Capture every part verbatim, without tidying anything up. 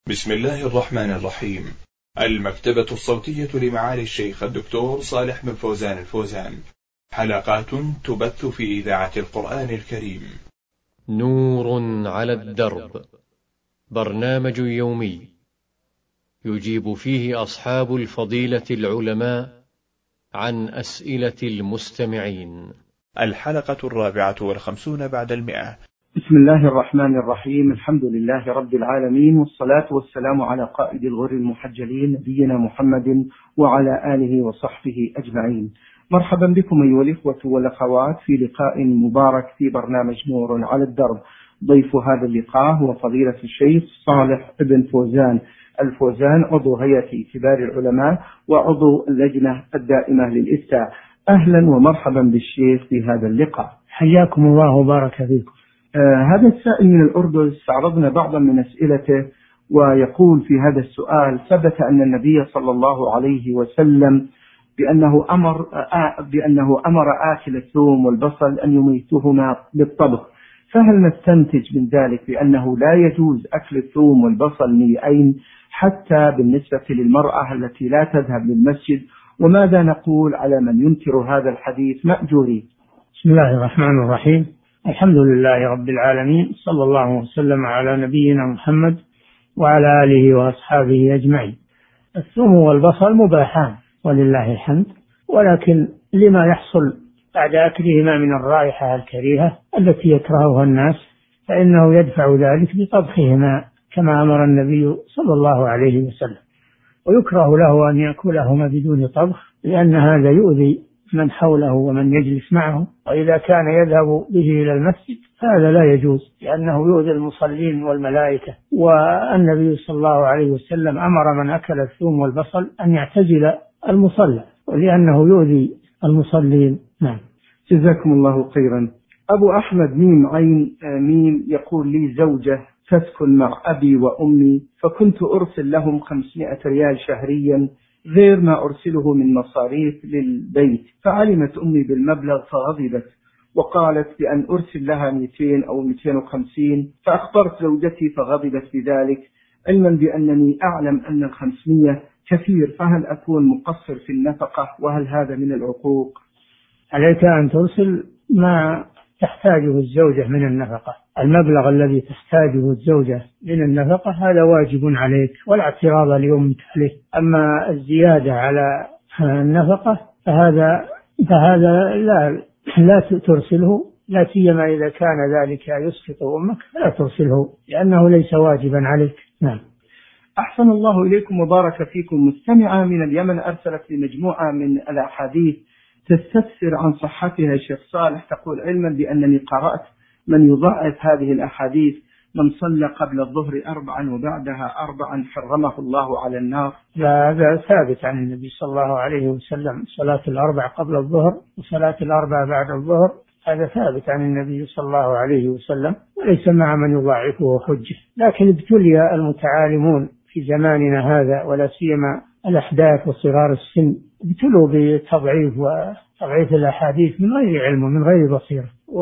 بسم الله الرحمن الرحيم. المكتبة الصوتية لمعالي الشيخ الدكتور صالح بن فوزان الفوزان، حلقات تبث في إذاعة القرآن الكريم. نور على الدرب، برنامج يومي يجيب فيه أصحاب الفضيلة العلماء عن أسئلة المستمعين. الحلقة الرابعة والخمسون بعد المئة. بسم الله الرحمن الرحيم. الحمد لله رب العالمين، والصلاة والسلام على قائد الغر المحجلين نبينا محمد وعلى آله وصحبه أجمعين. مرحبا بكم أيها الإخوة والأخوات في لقاء مبارك في برنامج نور على الدرب. ضيف هذا اللقاء هو فضيلة الشيخ صالح بن فوزان الفوزان، عضو هيئة كبار العلماء وعضو اللجنة الدائمة للإفتاء. أهلا ومرحبا بالشيخ في هذا اللقاء. حياكم الله وبارك فيكم. آه هذا السائل من الأردن استعرضنا بعضا من أسئلته، ويقول في هذا السؤال: ثبت أن النبي صلى الله عليه وسلم بأنه أمر آه بأنه أمر آكل الثوم والبصل أن يميتهما بالطبخ، فهل نستنتج من ذلك بأنه لا يجوز أكل الثوم والبصل نيئين حتى بالنسبة للمرأة التي لا تذهب للمسجد؟ وماذا نقول على من ينكر هذا الحديث مأجورين؟ بسم الله الرحمن الرحيم. الحمد لله رب العالمين، صلى الله وسلم على نبينا محمد وعلى آله وأصحابه أجمعين. الثوم والبصل مباحان ولله الحمد، ولكن لما يحصل بعد أكلهما من الرائحة الكريهة التي يكرهها الناس فإنه يدفع ذلك بطبخهما كما أمر النبي صلى الله عليه وسلم، ويكره له أن يأكلهما بدون طبخ لأن هذا يؤذي من حوله ومن يجلس معه، وإذا كان يذهب به إلى المسجد هذا لا يجوز لأنه يؤذي المصلين والملائكة. والنبي صلى الله عليه وسلم أمر من أكل الثوم والبصل أن يعتزل المصلى لأنه يؤذي المصلين. نعم. جزاكم الله خيرا. أبو أحمد ميم عين ميم يقول: لي زوجة تسكن مع أبي وأمي، فكنت أرسل لهم خمسمائة ريال شهريا غير ما أرسله من مصاريف للبيت، فعلمت أمي بالمبلغ فغضبت وقالت بأن أرسل لها مئتين أو مئتين وخمسين، فأخبرت زوجتي فغضبت بذلك، علما بأنني أعلم أن الخمسمية كثير، فهل أكون مقصر في النفقة وهل هذا من العقوق؟ عليك أن ترسل ما تحتاجه الزوجة من النفقة، المبلغ الذي تحتاجه الزوجة من النفقة هذا واجب عليك ولا اعتراض لأمك عليه. أما الزيادة على النفقة فهذا فهذا لا لا ترسله، لا سيما إذا كان ذلك يسقط أمك فلا ترسله لأنه ليس واجبا عليك. نعم. أحسن الله إليكم وبارك فيكم. مستمعة من اليمن أرسلت لمجموعة من الأحاديث تستفسر عن صحتها الشيخ صالح، تقول: علما بأنني قرأت من يضعف هذه الأحاديث: من صلى قبل الظهر أربعا وبعدها أربعا حرمه الله على النار. لا، هذا ثابت عن النبي صلى الله عليه وسلم، صلاة الأربع قبل الظهر وصلاة الأربع بعد الظهر، هذا ثابت عن النبي صلى الله عليه وسلم، وليس مع من يضعفه حجة. لكن ابتلي المتعالمون في زماننا هذا ولا سيما الأحداث وصغار السن ابتلوا بتضعيف وتضعيف الأحاديث من غير علم ومن غير بصيرة،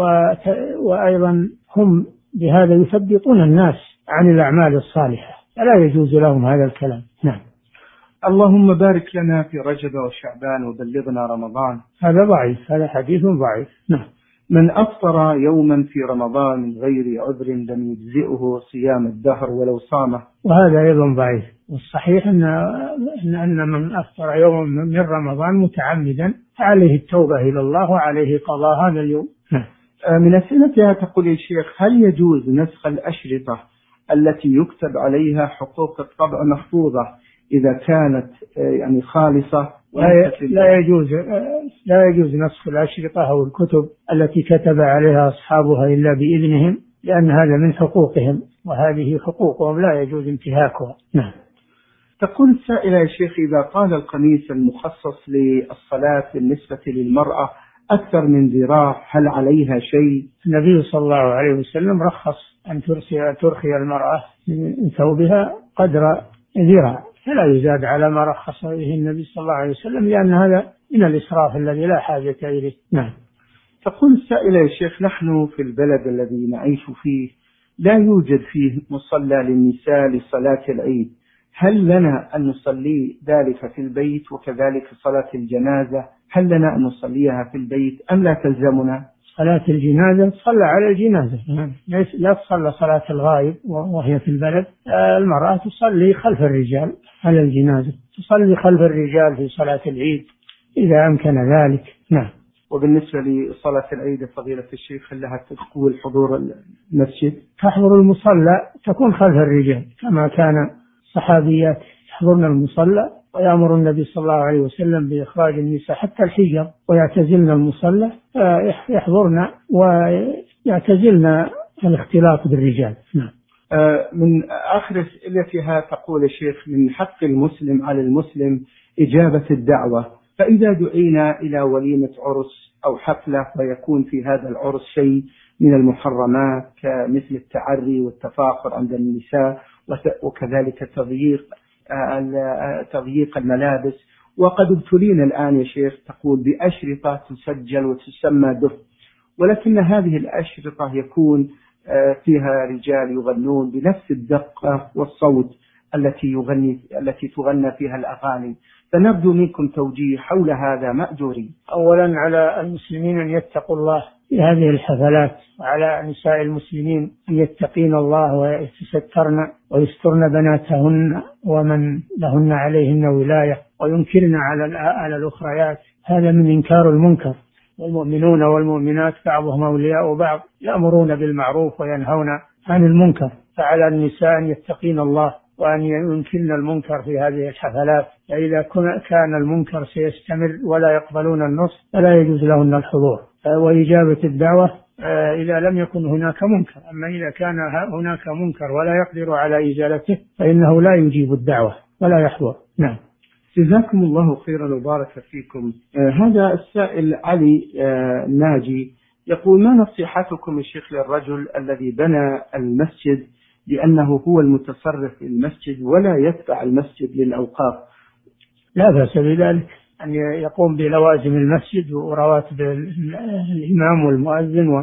وأيضا هم بهذا يثبطون الناس عن الأعمال الصالحة، فلا يجوز لهم هذا الكلام. نعم. اللهم بارك لنا في رجب وشعبان وبلغنا رمضان. هذا ضعيف، هذا حديث ضعيف. نعم. من أفطر يوما في رمضان من غير عذر لم يجزئه صيام الدهر ولو صامه، وهذا أيضا ضعيف. والصحيح أن أن من أفطر يوما من رمضان متعمدا فعليه التوبة إلى الله وعليه قضاء هذا اليوم. من أسئلتها تقول: يا شيخ، هل يجوز نسخ الأشرطة التي يكتب عليها حقوق الطبع محفوظة إذا كانت يعني خالصة؟ لا, لا يجوز لا يجوز نسخ الأشرطة أو الكتب التي كتب عليها أصحابها إلا بإذنهم، لأن هذا من حقوقهم وهذه حقوقهم لا يجوز انتهاكها. نعم. تقول السائلة: يا شيخ، إذا طال القميص المخصص للصلاة بالنسبة للمرأة أكثر من ذراع هل عليها شيء؟ النبي صلى الله عليه وسلم رخص أن ترخي ترخي المرأة من ثوبها قدر ذراع، فلا يزاد على ما رخص به النبي صلى الله عليه وسلم، لأن هذا من الإسراف الذي لا حاجة إليه. نعم. تقول السائلة: يا شيخ، نحن في البلد الذي نعيش فيه لا يوجد فيه مصلى للنساء لصلاة العيد، هل لنا أن نصلي ذلك في البيت؟ وكذلك صلاة الجنازة هل لنا أن نصليها في البيت أم لا تلزمنا؟ صلاة الجنازة تصلى على الجنازة، لا تصلى صلاة الغائب وهي في البلد. المرأة تصلي خلف الرجال على الجنازة، تصلي خلف الرجال في صلاة العيد إذا أمكن ذلك. نعم. وبالنسبة لصلاة العيد فضيلة الشيخ هل لها تقول حضور المسجد؟ تحضر المصلى، تكون خلف الرجال كما كان الصحابيات يحضرن المصلى، ويأمر النبي صلى الله عليه وسلم بإخراج النساء حتى الحجر ويعتزلن المصلى، يحضرن ويعتزلن الاختلاط بالرجال. نعم. من آخر أسئلتها تقول الشيخ: من حق المسلم على المسلم إجابة الدعوة، فإذا دعينا إلى وليمة عرس أو حفلة ويكون في هذا العرس شيء من المحرمات كمثل التعري والتفاخر عند النساء وكذلك تضييق تضييق الملابس، وقد ابتلينا الآن يا شيخ تقول بأشرطة تسجل وتسمى دف، ولكن هذه الأشرطة يكون فيها رجال يغنون بنفس الدقة والصوت التي يغني التي تغنى فيها الأغاني، فنرجو منكم توجيه حول هذا مأجورين. أولا على المسلمين أن يتقوا الله في هذه الحفلات، وعلى نساء المسلمين أن يتقين الله ويتسترن ويسترن بناتهن ومن لهن عليهن ولاية، وينكرن على على الأخريات، هذا من إنكار المنكر. والمؤمنون والمؤمنات بعضهم أولياء بعض، يأمرون بالمعروف وينهون عن المنكر، فعلى النساء أن يتقين الله وأن ينكرن المنكر في هذه الحفلات، فإذا كان المنكر سيستمر ولا يقبلون النصح فلا يجوز لهن الحضور. وإجابة الدعوة إذا لم يكن هناك منكر، أما إذا كان هناك منكر ولا يقدر على إزالته فإنه لا يجيب الدعوة ولا يحضر. نعم. جزاكم الله خيرا وبارك فيكم. آه هذا السائل علي آه ناجي يقول: ما نصيحتكم الشيخ للرجل الذي بنى المسجد لأنه هو المتصرف في المسجد ولا يتبع المسجد للأوقاف؟ لا بأس بذلك، أن يقوم بلوازم المسجد ورواتب الإمام والمؤذن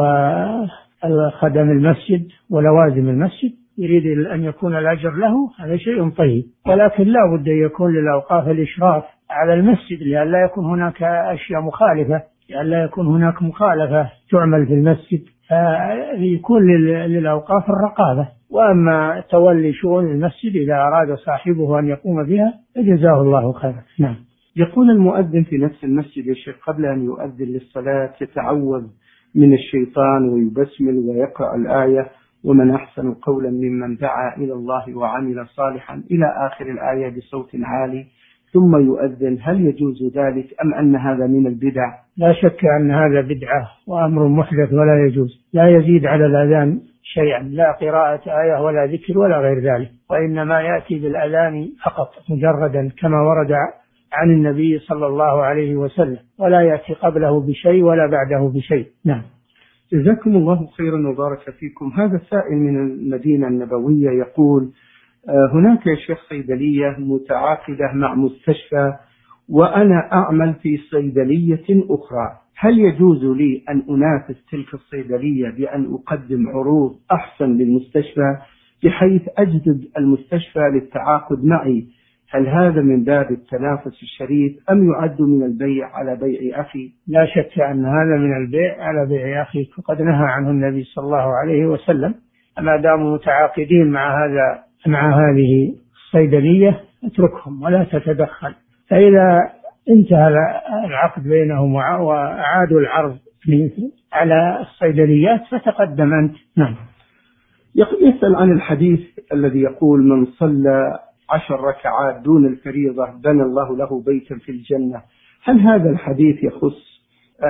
وخدم المسجد ولوازم المسجد، يريد أن يكون الأجر له، هذا شيء طيب، ولكن لا بد أن يكون للأوقاف الإشراف على المسجد لئلا يكون هناك أشياء مخالفة، لئلا يكون هناك مخالفة تعمل في المسجد، فيكون للأوقاف الرقابة. وأما تولي شؤون المسجد إذا أراد صاحبه أن يقوم بها فجزاه الله خيرا. نعم. يقول المؤذن في نفس المسجد يا شيخ قبل أن يؤذن للصلاة يتعوذ من الشيطان ويبسمل ويقرأ الآية: ومن أحسن قولا ممن دعا إلى الله وعمل صالحا إلى آخر الآية بصوت عالي، ثم يؤذن، هل يجوز ذلك أم أن هذا من البدع؟ لا شك أن هذا بدعة وأمر محدث ولا يجوز، لا يزيد على الأذان شيئا، لا قراءة آية ولا ذكر ولا غير ذلك، وإنما يأتي بالأذان فقط مجردا كما ورد عن النبي صلى الله عليه وسلم، ولا يأتي قبله بشيء ولا بعده بشيء. نعم. جزاكم الله خيرا وبارك فيكم. هذا سائل من المدينة النبوية يقول: هناك يا شيخ صيدلية متعاقدة مع مستشفى وأنا أعمل في صيدلية أخرى، هل يجوز لي أن أنافس تلك الصيدلية بأن أقدم عروض أحسن للمستشفى بحيث أجذب المستشفى للتعاقد معي؟ هل هذا من باب التنافس الشريف أم يعد من البيع على بيع أخي؟ لا شك أن هذا من البيع على بيع أخي، وقد نهى عنه النبي صلى الله عليه وسلم. ما داموا متعاقدين مع هذا مع هذه الصيدلية اتركهم ولا تتدخل، فإذا انتهى العقد بينهم وأعادوا العرض على الصيدليات فتقدم أنت. نعم. يسأل عن الحديث الذي يقول: من صلى عشر ركعات دون الفريضة بنى الله له بيتا في الجنة، هل هذا الحديث يخص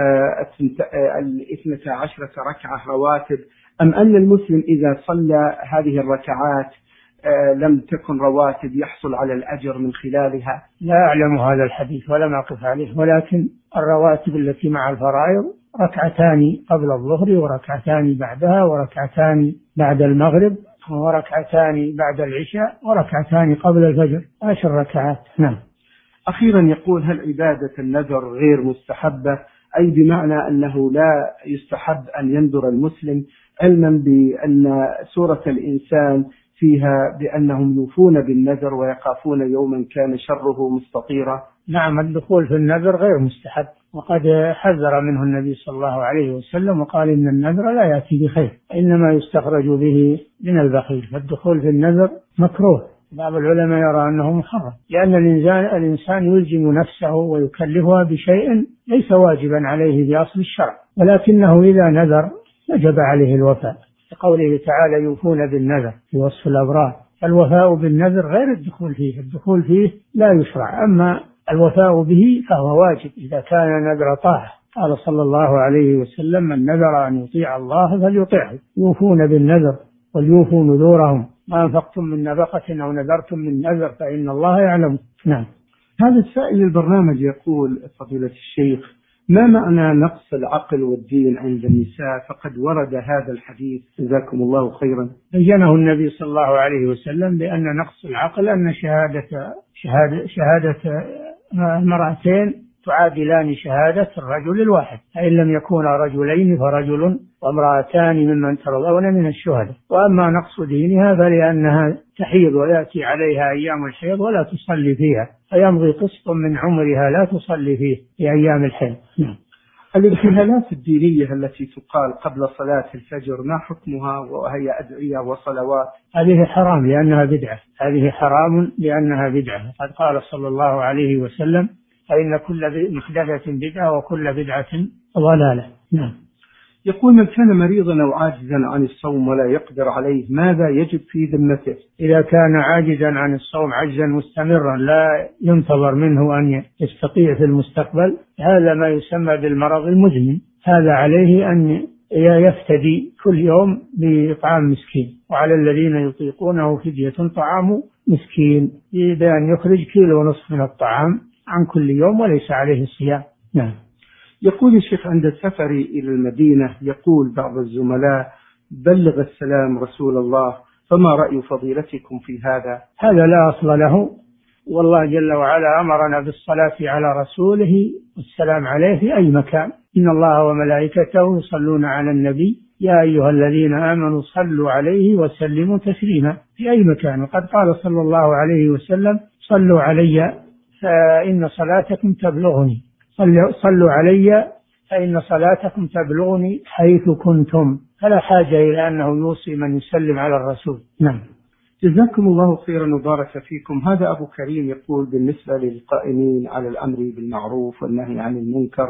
الاثنتا عشرة ركعة رواتب أم أن المسلم إذا صلى هذه الركعات لم تكن رواتب يحصل على الأجر من خلالها؟ لا أعلم هذا الحديث ولم أقف عليه، ولكن الرواتب التي مع الفرائض ركعتان قبل الظهر وركعتان بعدها وركعتان بعد المغرب وركعتان بعد العشاء وركعتان قبل الفجر، عشر ركعات. نعم. أخيرا يقول: هل عبادة النذر غير مستحبة، أي بمعنى أنه لا يستحب أن ينذر المسلم علما بأن سورة الإنسان فيها بأنهم يوفون بالنذر ويخافون يوما كان شره مستطيرا. نعم، الدخول في النذر غير مستحب، وقد حذر منه النبي صلى الله عليه وسلم وقال إن النذر لا يأتي بخير، إنما يستخرج به من البخيل. فالدخول في النذر مكروه. بعض العلماء يرى أنه محرم، لأن الإنسان الإنسان يلزم نفسه ويكلفها بشيء ليس واجبا عليه بأصل الشرع، ولكنه إذا نذر وجب عليه الوفاء، لقوله تعالى يوفون بالنذر في وصف الأبرار. الوفاء بالنذر غير الدخول فيه، الدخول فيه لا يشرع، أما الوفاء به فهو واجب إذا كان نذر طاعة. قال صلى الله عليه وسلم من نذر أن يطيع الله فليطيعه. يوفون بالنذر وليوفوا نذورهم، ما أنفقتم من نفقة أو نذرتم من نذر فإن الله يعلم. نعم. هذا السائل البرنامج يقول فضيلة الشيخ ما معنى نقص العقل والدين عند النساء؟ فقد ورد هذا الحديث جزاكم الله خيرا. بينه النبي صلى الله عليه وسلم بأن نقص العقل أن شهادة شهادة, شهادة المرأتين تعادلان شهادة الرجل الواحد، فإن لم يكونا رجلين فرجل وامرأتان ممن ترضون من الشهداء. وأما نقص دينها فلأنها تحيض ويأتي عليها أيام الحيض ولا تصلي فيها، فيمضي قسط من عمرها لا تصلي فيه في أيام الحيض. الابتهالات الدينية التي تقال قبل صلاة الفجر ما حكمها وهي أدعية وصلوات؟ هذه حرام لأنها بدعة، هذه حرام لأنها بدعة. قد قال صلى الله عليه وسلم فإن كل محدثة بدعة وكل بدعة ضلالة. نعم. يقول من كان مريضا أو عاجزا عن الصوم ولا يقدر عليه ماذا يجب في ذمته؟ إذا كان عاجزا عن الصوم عجزا مستمرا لا ينتظر منه أن يستطيع في المستقبل، هذا ما يسمى بالمرض المزمن. هذا عليه أن يفتدي كل يوم بإطعام مسكين، وعلى الذين يطيقونه فدية طعام مسكين، بأن يخرج كيلو ونصف من الطعام عن كل يوم وليس عليه الصيام. نعم. يقول الشيخ عند سفري إلى المدينة يقول بعض الزملاء بلغ السلام رسول الله، فما رأي فضيلتكم في هذا؟ هذا لا أصل له، والله جل وعلا أمرنا بالصلاة على رسوله والسلام عليه في أي مكان. إن الله وملائكته يصلون على النبي يا أيها الذين آمنوا صلوا عليه وسلموا تسليما في أي مكان. وقد قال صلى الله عليه وسلم صلوا علي فإن صلاتكم تبلغني، صلوا علي فإن صلاتكم تبلغني حيث كنتم، فلا حاجة إلى أنه يوصي من يسلم على الرسول. نعم. جزاكم الله خيرا وبارك فيكم. هذا أبو كريم يقول بالنسبة للقائمين على الأمر بالمعروف والنهي عن المنكر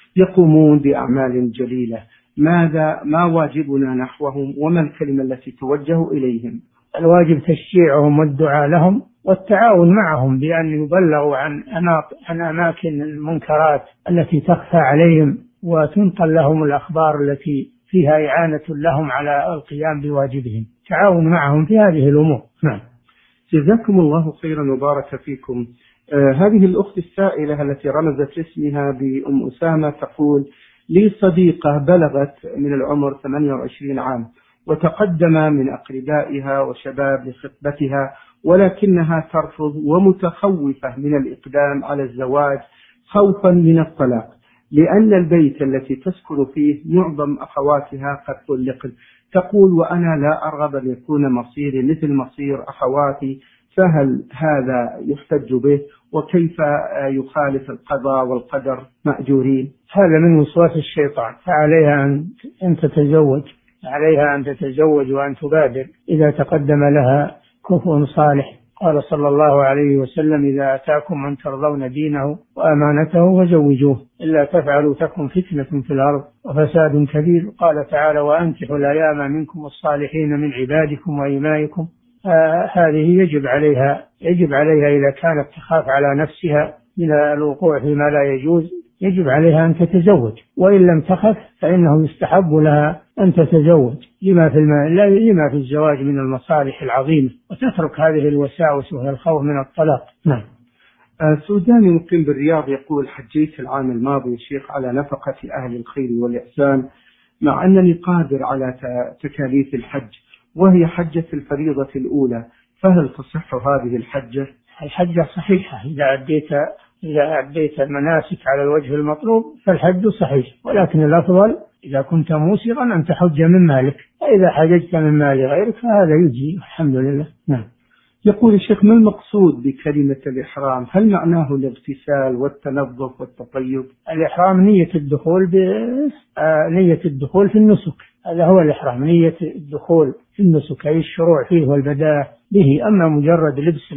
يقومون بأعمال جليلة، ماذا ما واجبنا نحوهم وما الكلمة التي توجه إليهم؟ الواجب تشجيعهم والدعاء لهم والتعاون معهم بأن يبلغوا عن عن أماكن المنكرات التي تخفى عليهم، وتنقل لهم الأخبار التي فيها إعانة لهم على القيام بواجبهم. تعاون معهم في هذه الأمور. نعم. جزاكم الله خيرا وبارك فيكم. آه هذه الأخت السائلة التي رمزت اسمها بأم أسامة تقول لي صديقة بلغت من العمر ثمانية وعشرين عام وتقدم من أقربائها وشباب لخطبتها، ولكنها ترفض ومتخوفة من الإقدام على الزواج خوفا من الطلاق، لأن البيت التي تسكن فيه معظم أخواتها قد طلقن. تقول وأنا لا أرغب أن يكون مصيري مثل مصير أخواتي، فهل هذا يحتج به؟ وكيف يخالف القضاء والقدر مأجورين؟ هذا من وسواس الشيطان، فعليها أن تتزوج، عليها أن تتزوج وأن تبادر إذا تقدم لها كفء صالح. قال صلى الله عليه وسلم إذا أتاكم من ترضون دينه وأمانته فزوجوه، إلا تفعلوا تكن فتنة في الأرض وفساد كبير. قال تعالى وأنكحوا الأيام منكم والصالحين من عبادكم وإمائكم. آه هذه يجب عليها يجب عليها إذا كانت تخاف على نفسها من الوقوع فيما لا يجوز يجب عليها أن تتزوج، وإن لم تخف فإنه يستحب لها أن تتزوج لما في الم... لما في الزواج من المصالح العظيمة، وتترك هذه الوساوس وهي الخوف من الطلاق. نعم. سوداني مقيم بالرياض يقول حجيت العام الماضي شيخ على نفقة أهل الخير والإحسان، مع أنني قادر على تكاليف الحج وهي حجة الفريضة الأولى، فهل تصح هذه الحجة؟ الحجة صحيحة إذا أديت إذا أديت المناسك على الوجه المطلوب فالحج صحيح، ولكن الأفضل إذا كنت موسرا أن تحج من مالك، فإذا حججت من مال غيرك فهذا يجزي الحمد لله. نعم. يقول الشيخ: ما المقصود بكلمة الإحرام؟ هل معناه الاغتسال والتنظف والتطيب؟ الإحرام نية الدخول ب... نية الدخول في النسك، هذا هو الإحرام، نية الدخول في النسك أي الشروع فيه والبداء به. أما مجرد لبس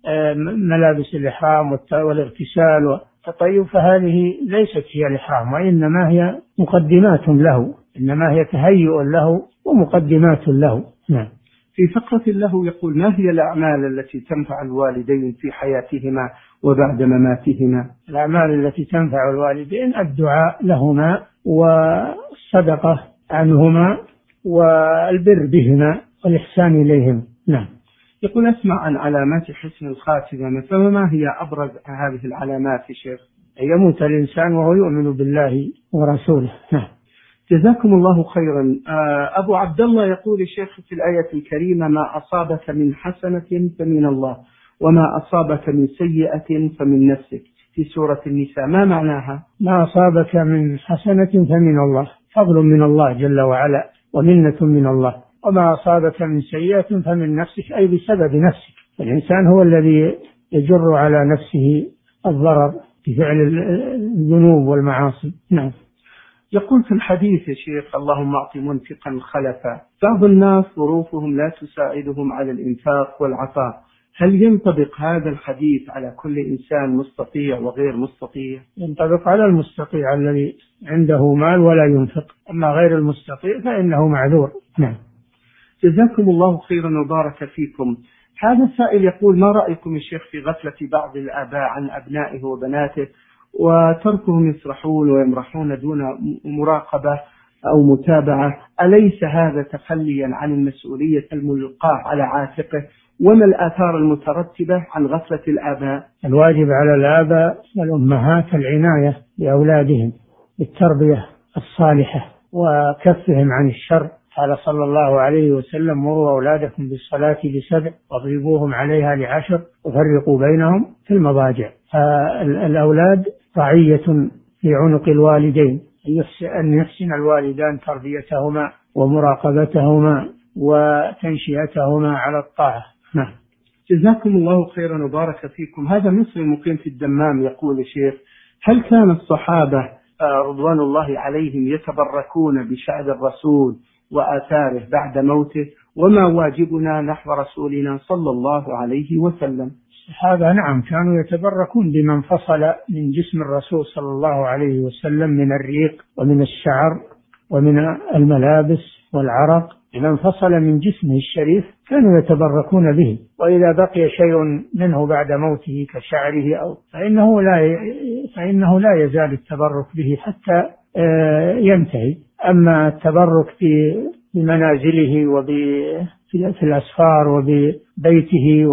ملابس الإحرام والاغتسال والتطيب فهذه ليست هي الإحرام، وإنما هي مقدمات له، إنما هي تهيؤ له ومقدمات له. نعم. في فقرة له يقول: ما هي الأعمال التي تنفع الوالدين في حياتهما وبعد مماتهما؟ الأعمال التي تنفع الوالدين الدعاء لهما والصدقة عنهما والبر بهما والإحسان إليهم. نعم. يقول: أسمع عن علامات حسن الخاتمة، فما هي أبرز هذه العلامات يا شيخ؟ يموت الإنسان وهو يؤمن بالله ورسوله. نعم. جزاكم الله خيرا. أبو عبد الله يقول الشيخ في الآية الكريمة: ما أصابك من حسنة فمن الله وما أصابك من سيئة فمن نفسك، في سورة النساء، ما معناها؟ ما أصابك من حسنة فمن الله، فضل من الله جل وعلا ومنة من الله، وما أصابك من سيئة فمن نفسك، أي بسبب نفسك. الإنسان هو الذي يجر على نفسه الضرر بفعل الذنوب والمعاصي. نعم. يقول في الحديث يا شيخ: اللهم أعط منفقا خلفا. بعض الناس ظروفهم لا تساعدهم على الإنفاق والعطاء، هل ينطبق هذا الحديث على كل إنسان مستطيع وغير مستطيع؟ ينطبق على المستطيع الذي عنده مال ولا ينفق، أما غير المستطيع فإنه معذور. نعم. جزاكم الله خيرا وبارك فيكم. هذا السائل يقول: ما رأيكم يا شيخ في غفلة بعض الآباء عن أبنائه وبناته وتركهم يسرحون ويمرحون دون مراقبة أو متابعة؟ أليس هذا تخليا عن المسؤولية الملقاة على عاتقه؟ وما الآثار المترتبة عن غفلة الآباء؟ الواجب على الآباء والأمهات العناية بأولادهم بالتربية الصالحة وكفهم عن الشر. قال صلى الله عليه وسلم: مروا أولادكم بالصلاة لسبع واضربوهم عليها لعشر وفرقوا بينهم في المضاجع. الأولاد رعية في عنق الوالدين، أن يحسن الوالدان تربيتهما ومراقبتهما وتنشئتهما على الطاعة. نعم. جزاكم الله خيرا وبارك فيكم. هذا مصري مقيم في الدمام يقول: شيخ، هل كان الصحابة رضوان الله عليهم يتبركون بشعر الرسول وآثاره بعد موته؟ وما واجبنا نحو رسولنا صلى الله عليه وسلم؟ الصحابة نعم كانوا يتبركون بما انفصل من جسم الرسول صلى الله عليه وسلم من الريق ومن الشعر ومن الملابس والعرق، إذا انفصل من جسمه الشريف كانوا يتبركون به. وإذا بقي شيء منه بعد موته كشعره أو فإنه لا فإنه لا يزال التبرك به حتى ينتهي. أما التبرك بمنازله وفي الأسفار وببيته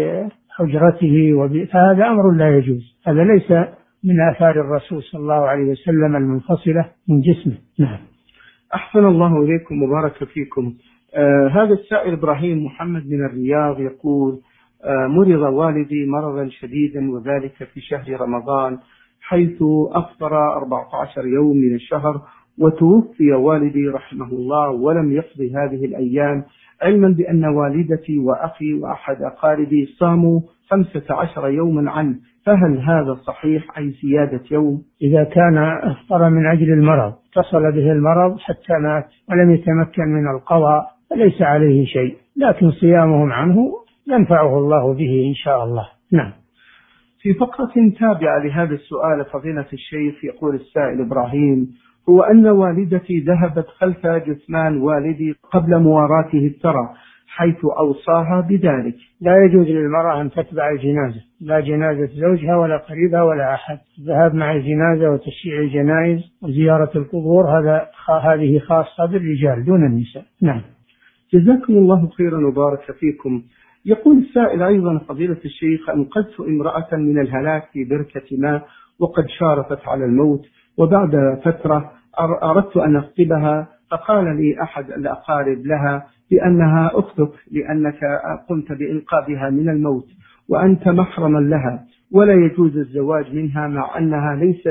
وبحجرته وب... فهذا أمر لا يجوز، هذا ليس من آثار الرسول صلى الله عليه وسلم المنفصلة من جسمه. نعم. أحسن الله إليكم وبارك فيكم. آه هذا السائل إبراهيم محمد من الرياض يقول: آه مرض والدي مرضا شديدا وذلك في شهر رمضان، حيث أفطر أربعة عشر يوم من الشهر، وتوفي والدي رحمه الله ولم يقضي هذه الأيام، علما بأن والدتي وأخي وأحد أقاربي صاموا خمسة عشر يوما عنه، فهل هذا صحيح أي زيادة يوم؟ إذا كان أفطر من أجل المرض اتصل به المرض حتى مات ولم يتمكن من القضاء فليس عليه شيء، لكن صيامهم عنه ينفعه الله به إن شاء الله. نعم. في فقرة تابعة لهذا السؤال فضيلة الشيخ يقول السائل إبراهيم: هو أن والدتي ذهبت خلف جثمان والدي قبل مواراته الثرى حيث أوصاها بذلك. لا يجوز للمرأة أن تتبع الجنازة، لا جنازة زوجها ولا قريبها ولا أحد. الذهاب مع الجنازة وتشييع الجنائز وزيارة القبور هذا هذه خاصة بالرجال دون النساء. نعم. جزاكم الله خيرا وبارك فيكم. يقول السائل أيضا فضيلة الشيخ: أنقذت امرأة من الهلاك في بركة ماء وقد شارفت على الموت، وبعد فترة أردت أن أخطبها، فقال لي أحد الأقارب لها بأنها أختك لأنك قمت بإنقاذها من الموت وأنت محرما لها، ولا يجوز الزواج منها مع أنها ليست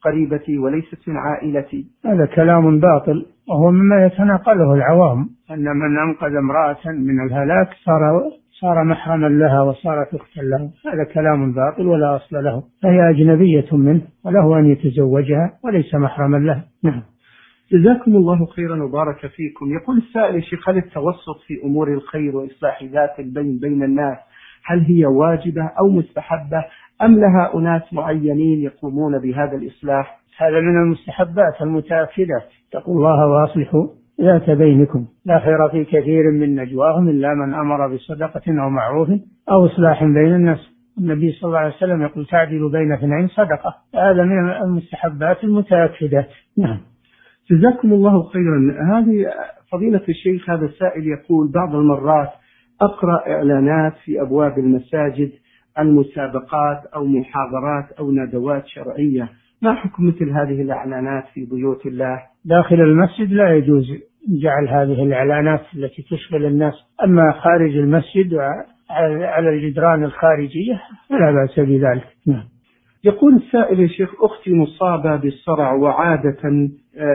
قريبتي وليست من عائلتي. هذا كلام باطل، وهو مما يتناقله العوام، أن من أنقذ امرأة من الهلاك صار صار محرما لها وصارت أختا له. هذا كلام باطل ولا أصل له، فهي أجنبية منه وله أن يتزوجها وليس محرما لها. نعم. جزاكم الله خيرا وبارك فيكم. يقول السائل: يا شيخ، هل التوسط في أمور الخير وإصلاح ذات البين بين الناس هل هي واجبة أو مستحبة، أم لها أناس معينين يقومون بهذا الإصلاح؟ هذا من المستحبات المتأكدات. اتقوا الله وأصلحوا ذات بينكم، لا خير في كثير من نجواهم إلا من أمر بصدقة أو معروف أو إصلاح بين الناس. النبي صلى الله عليه وسلم يقول: تعدل بين اثنين صدقة. هذا من المستحبات المتأكدات. نعم. جزاكم الله خيرا. هذه فضيلة الشيخ، هذا السائل يقول: بعض المرات أقرأ إعلانات في أبواب المساجد عن مسابقات أو محاضرات أو ندوات شرعية، ما حكم مثل هذه الإعلانات في بيوت الله؟ داخل المسجد لا يجوز جعل هذه الإعلانات التي تشغل الناس، أما خارج المسجد على الجدران الخارجية فلا بأس بذلك. نعم. يقول السائل: يا شيخ، أختي مصابة بالصرع وعادة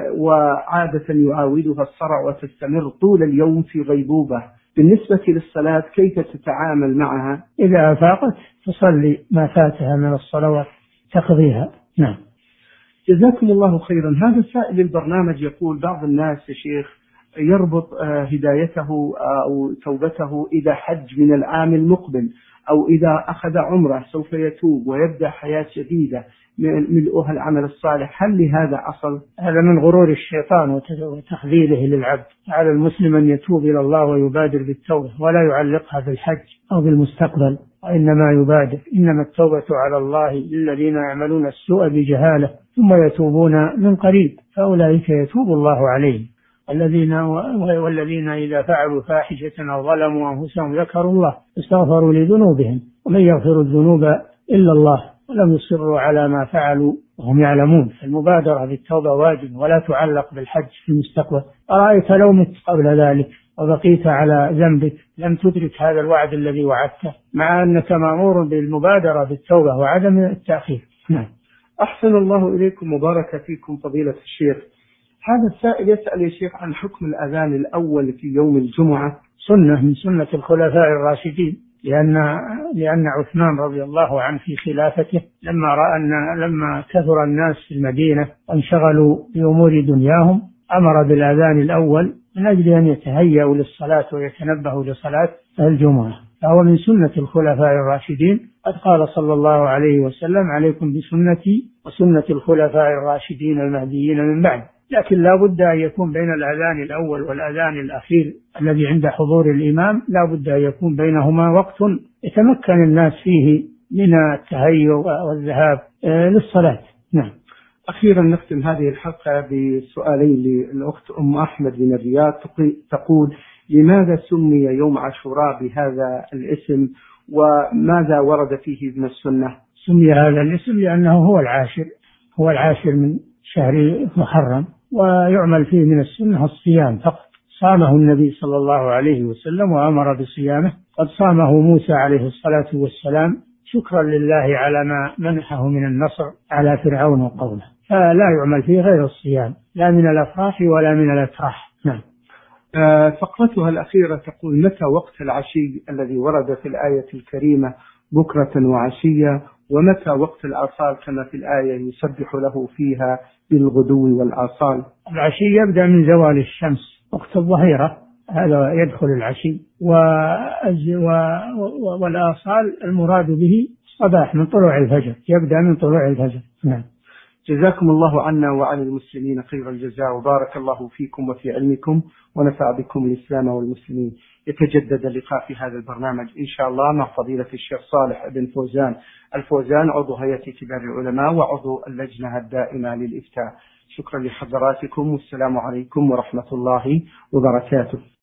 وعادة يعاودها الصرع وتستمر طول اليوم في غيبوبة، بالنسبة للصلاة كيف تتعامل معها؟ إذا أفاقت تصلي ما فاتها من الصلوات تقضيها. نعم. جزاكم الله خيرا. هذا السائل البرنامج يقول: بعض الناس يا شيخ يربط هدايته أو توبته إذا حج من العام المقبل، أو إذا أخذ عمره سوف يتوب ويبدأ حياة جديدة ملؤها العمل الصالح، هل لهذا أصل؟ هذا من غرور الشيطان وتخذيله للعبد. على المسلم أن يتوب إلى الله ويبادر بالتوبة ولا يعلقها بالحج أو بالمستقبل، وإنما يبادر. إنما التوبة على الله للذين يعملون السوء بجهالة ثم يتوبون من قريب فأولئك يتوب الله عليهم. الذين والذين إذا فعلوا فاحشة أو ظلموا أنفسهم ذكروا الله استغفروا لذنوبهم ومن يغفر الذنوب إلا الله ولم يصروا على ما فعلوا وهم يعلمون. فالمبادرة بالتوبة واجب ولا تعلق بالحج في المستقبل. أرأيت لو مت قبل ذلك وبقيت على ذنبك لم تدرك هذا الوعد الذي وعدته، مع أنك مأمور بالمبادرة بالتوبة وعدم التأخير. نعم. أحسن الله إليكم وبارك فيكم فضيلة الشيخ. هذا السائل يسأل يا شيخ عن حكم الأذان الأول في يوم الجمعة. سنة من سنة الخلفاء الراشدين، لأن لأن عثمان رضي الله عنه في خلافته لما رأى أن لما كثر الناس في المدينة وانشغلوا بأمور دنياهم أمر بالأذان الأول من أجل أن يتهيأوا للصلاة ويتنبهوا لصلاة الجمعة. فهو من سنة الخلفاء الراشدين. قد قال صلى الله عليه وسلم: عليكم بسنتي وسنة الخلفاء الراشدين المهديين من بعد. لكن لا بد أن يكون بين الأذان الأول والأذان الأخير الذي عند حضور الإمام لا بد أن يكون بينهما وقت يتمكن الناس فيه من التهيؤ والذهاب للصلاة. نعم. أخيرا نختم هذه الحلقة بسؤالين للأخت أم أحمد من الرياض، تقول: لماذا سمي يوم عاشوراء بهذا الاسم وماذا ورد فيه من السنة؟ سمي هذا الاسم لأنه هو العاشر هو العاشر من شهر محرم، ويعمل فيه من السنة الصيام فقط. صامه النبي صلى الله عليه وسلم وأمر بصيامه. قد صامه موسى عليه الصلاة والسلام شكرا لله على ما منحه من النصر على فرعون وقومه، فلا يعمل فيه غير الصيام، لا من الأفراح ولا من الأتراح. نعم. آه فقرتها الأخيرة تقول: متى وقت العشي الذي ورد في الآية الكريمة بكرة وعشية، ومتى وقت الآصال كما في الآية يسبح له فيها بالغدو والآصال؟ العشي يبدأ من زوال الشمس، وقت الظهيرة هذا يدخل العشي، والآصال المراد به الصباح من طلوع الفجر، يبدأ من طلوع الفجر. نعم. جزاكم الله عنا وعن المسلمين خير الجزاء، وبارك الله فيكم وفي علمكم، ونفع بكم الإسلام والمسلمين. يتجدد اللقاء في هذا البرنامج إن شاء الله مع فضيلة الشيخ صالح بن فوزان الفوزان، عضو هيئة كبار العلماء وعضو اللجنة الدائمة للإفتاء. شكرا لحضراتكم، والسلام عليكم ورحمة الله وبركاته.